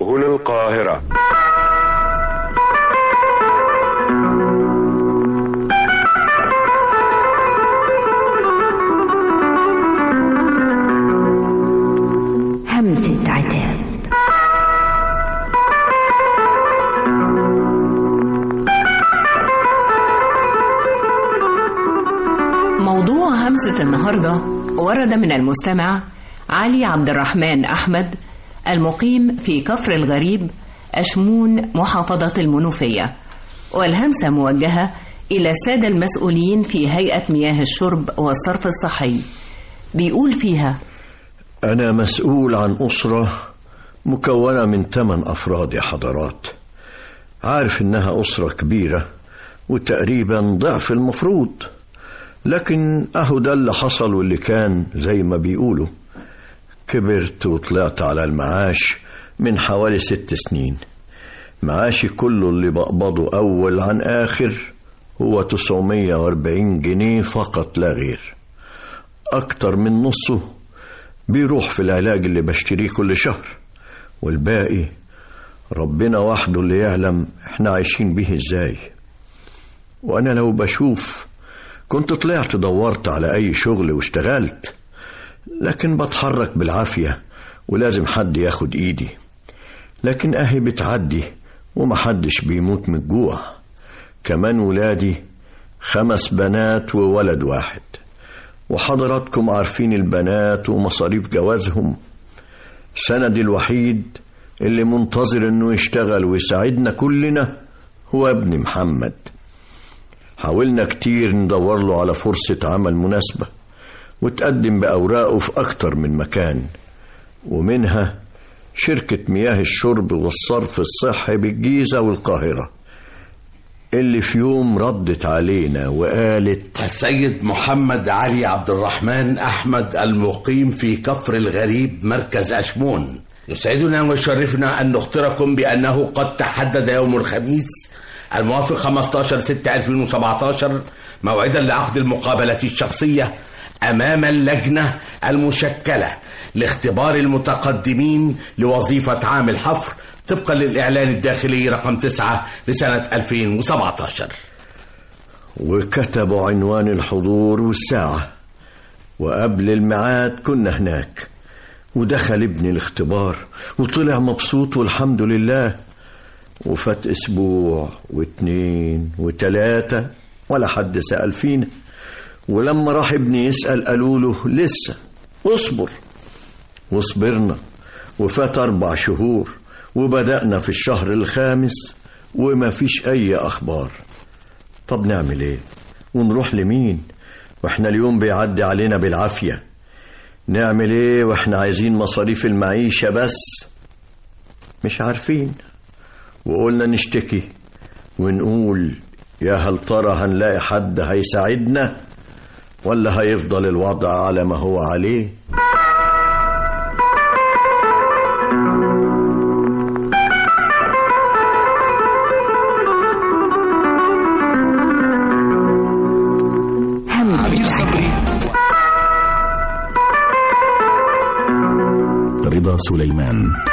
سبل القاهرة. همسة عتاب. موضوع همسة النهاردة ورد من المستمع علي عبد الرحمن أحمد المقيم في كفر الغريب أشمون محافظة المنوفية، والهمسة موجهة إلى السادة المسؤولين في هيئة مياه الشرب والصرف الصحي. بيقول فيها: أنا مسؤول عن أسرة مكونة من 8 أفراد يا حضرات. عارف إنها أسرة كبيرة وتقريبا ضعف المفروض، لكن أهو ده اللي حصل واللي كان زي ما بيقولوا. كبرت وطلعت على المعاش من حوالي 6 سنين. معاشي كله اللي بقبضه أول عن آخر هو 940 جنيه فقط لا غير. أكتر من نصه بيروح في العلاج اللي بشتريه كل شهر، والباقي ربنا وحده اللي يعلم احنا عايشين بيه ازاي. وأنا لو بشوف كنت طلعت دورت على أي شغل واشتغلت، لكن بتحرك بالعافية ولازم حد ياخد إيدي. لكن أهي بتعدي ومحدش بيموت من الجوع. كمان ولادي 5 بنات وولد واحد، وحضراتكم عارفين البنات ومصاريف جوازهم. سندي الوحيد اللي منتظر انه يشتغل ويساعدنا كلنا هو ابن محمد. حاولنا كتير ندور له على فرصة عمل مناسبة، وتقدم بأوراقه في أكتر من مكان، ومنها شركة مياه الشرب والصرف الصحي بالجيزة والقاهرة، اللي في يوم ردت علينا وقالت: السيد محمد علي عبد الرحمن أحمد المقيم في كفر الغريب مركز أشمون، يسعدنا ويشرفنا أن نخبركم بأنه قد تحدد يوم الخميس الموافق 15/6/2017 موعدا لعقد المقابلة الشخصية أمام اللجنة المشكلة لاختبار المتقدمين لوظيفة عامل حفر طبقا للإعلان الداخلي رقم 9 لسنة 2017. وكتبوا عنوان الحضور والساعة، وقبل الميعاد كنا هناك. ودخل ابني الاختبار وطلع مبسوط والحمد لله. وفات 1 أسبوع و2 و3 ولا حد سأل فينا. ولما راح ابني يسأل قالوا له لسه اصبر. وصبرنا وفات 4 شهور وبدأنا في الشهر 5 وما فيش أي أخبار. طب نعمل إيه ونروح لمين وإحنا اليوم بيعدي علينا بالعافية؟ نعمل إيه وإحنا عايزين مصاريف المعيشة بس؟ مش عارفين. وقلنا نشتكي ونقول يا هل ترى هنلاقي حد هيساعدنا ولا هيفضل الوضع على ما هو عليه؟ رضا سليمان.